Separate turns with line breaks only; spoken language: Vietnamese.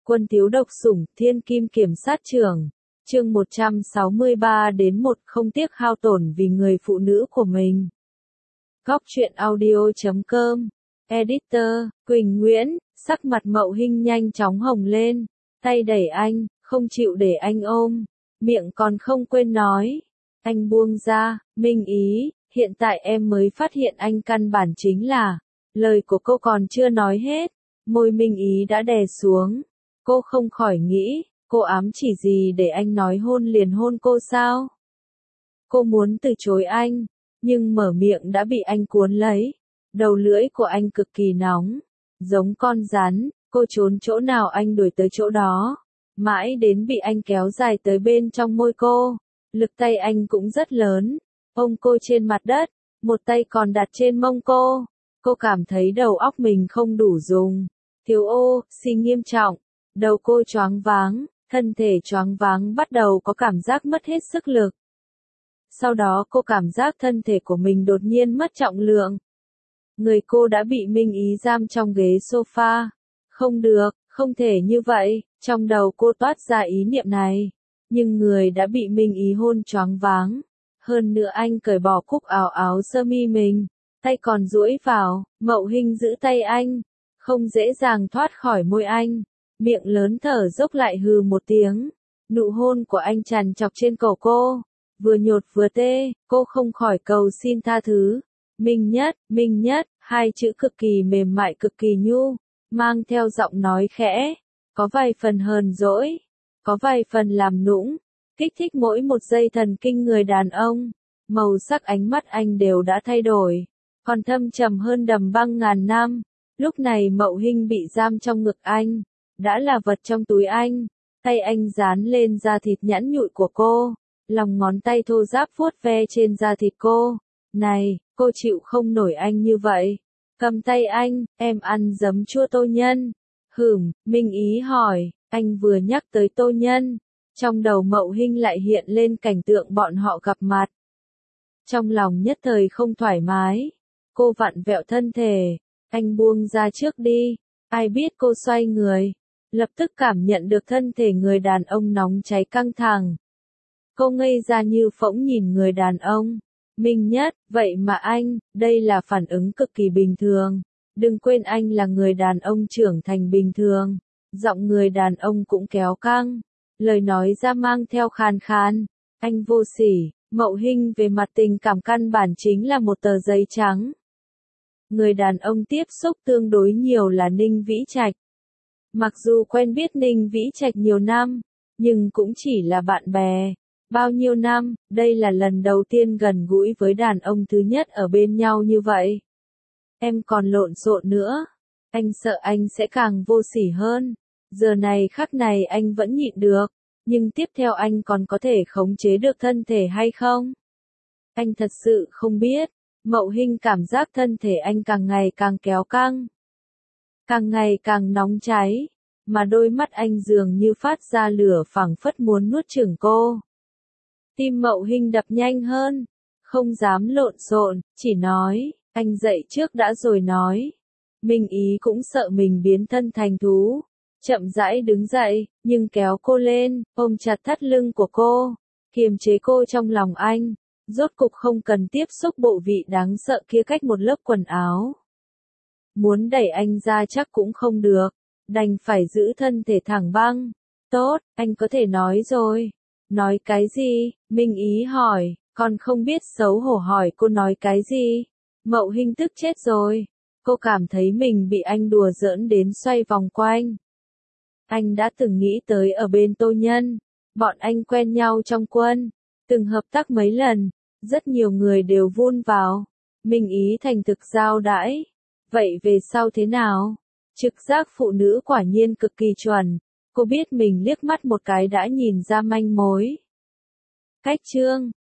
Quân thiếu độc sủng, thiên kim kiểm sát trưởng. Chương 163 đến 1 không tiếc hao tổn vì người phụ nữ của mình. Góc truyện audio.com. Editor, Quỳnh Nguyễn, sắc mặt Mậu Hinh nhanh chóng hồng lên, tay đẩy anh, không chịu để anh ôm, miệng còn không quên nói. Anh buông ra, Minh Ý, hiện tại em mới phát hiện anh căn bản chính là, lời của cô còn chưa nói hết, môi Minh Ý đã đè xuống. Cô không khỏi nghĩ, cô ám chỉ gì để anh nói hôn liền hôn cô sao? Cô muốn từ chối anh, nhưng mở miệng đã bị anh cuốn lấy. Đầu lưỡi của anh cực kỳ nóng, giống con rắn, cô trốn chỗ nào anh đuổi tới chỗ đó. Mãi đến bị anh kéo dài tới bên trong môi cô, lực tay anh cũng rất lớn, ôm cô trên mặt đất, một tay còn đặt trên mông cô. Cô cảm thấy đầu óc mình không đủ dùng, thiếu oxy nghiêm trọng, đầu cô choáng váng, thân thể choáng váng bắt đầu có cảm giác mất hết sức lực. Sau đó cô cảm giác thân thể của mình đột nhiên mất trọng lượng. Người cô đã bị Minh Ý giam trong ghế sofa. Không được, không thể như vậy, trong đầu cô toát ra ý niệm này. Nhưng người đã bị Minh Ý hôn choáng váng. Hơn nữa anh cởi bỏ cúc áo sơ mi mình, tay còn duỗi vào, Mậu Hinh giữ tay anh, không dễ dàng thoát khỏi môi anh. Miệng lớn thở dốc lại hừ một tiếng. Nụ hôn của anh tràn trọc trên cổ cô, vừa nhột vừa tê, cô không khỏi cầu xin tha thứ. Minh Nhất, hai chữ cực kỳ mềm mại cực kỳ nhu, mang theo giọng nói khẽ, có vài phần hờn dỗi, có vài phần làm nũng, kích thích mỗi một giây thần kinh người đàn ông. Màu sắc ánh mắt anh đều đã thay đổi, còn thâm trầm hơn đầm băng ngàn năm. Lúc này Mậu Hinh bị giam trong ngực anh, đã là vật trong túi anh, tay anh dán lên da thịt nhẵn nhụi của cô, lòng ngón tay thô ráp vuốt ve trên da thịt cô. Này, cô chịu không nổi anh như vậy. Cầm tay anh, em ăn giấm chua tô nhân. Minh Ý hỏi, anh vừa nhắc tới tô nhân. Trong đầu Mậu Hinh lại hiện lên cảnh tượng bọn họ gặp mặt. Trong lòng nhất thời không thoải mái. Cô vặn vẹo thân thể, anh buông ra trước đi. Ai biết cô xoay người, lập tức cảm nhận được thân thể người đàn ông nóng cháy căng thẳng. Cô ngây ra như phỗng nhìn người đàn ông. Minh Nhất, vậy mà anh, đây là phản ứng cực kỳ bình thường. Đừng quên anh là người đàn ông trưởng thành bình thường. Giọng người đàn ông cũng kéo căng. Lời nói ra mang theo khàn khàn. Anh vô sỉ, Mậu Hinh về mặt tình cảm căn bản chính là một tờ giấy trắng. Người đàn ông tiếp xúc tương đối nhiều là Ninh Vĩ Trạch. Mặc dù quen biết Ninh Vĩ Trạch nhiều năm, nhưng cũng chỉ là bạn bè. Bao nhiêu năm, đây là lần đầu tiên gần gũi với đàn ông thứ nhất ở bên nhau như vậy. Em còn lộn xộn nữa. Anh sợ anh sẽ càng vô sỉ hơn. Giờ này khắc này anh vẫn nhịn được. Nhưng tiếp theo anh còn có thể khống chế được thân thể hay không? Anh thật sự không biết. Mậu Hinh cảm giác thân thể anh càng ngày càng kéo căng. Càng ngày càng nóng cháy. Mà đôi mắt anh dường như phát ra lửa phảng phất muốn nuốt chửng cô. Tim Mậu Hinh đập nhanh hơn, không dám lộn xộn, chỉ nói, anh dậy trước đã rồi nói. Minh Ý cũng sợ mình biến thân thành thú, chậm rãi đứng dậy, nhưng kéo cô lên, ôm chặt thắt lưng của cô, kiềm chế cô trong lòng anh, rốt cục không cần tiếp xúc bộ vị đáng sợ kia cách một lớp quần áo. Muốn đẩy anh ra chắc cũng không được, đành phải giữ thân thể thẳng băng. Tốt, anh có thể nói rồi. Nói cái gì? Minh Ý hỏi, còn không biết xấu hổ hỏi cô nói cái gì? Mậu Hinh tức chết rồi. Cô cảm thấy mình bị anh đùa giỡn đến xoay vòng quanh. Anh đã từng nghĩ tới ở bên Tô Nhân. Bọn anh quen nhau trong quân. Từng hợp tác mấy lần. Rất nhiều người đều vun vào. Minh Ý thành thực giao đãi. Vậy về sau thế nào? Trực giác phụ nữ quả nhiên cực kỳ chuẩn. Cô biết mình liếc mắt một cái đã nhìn ra manh mối. Cách chương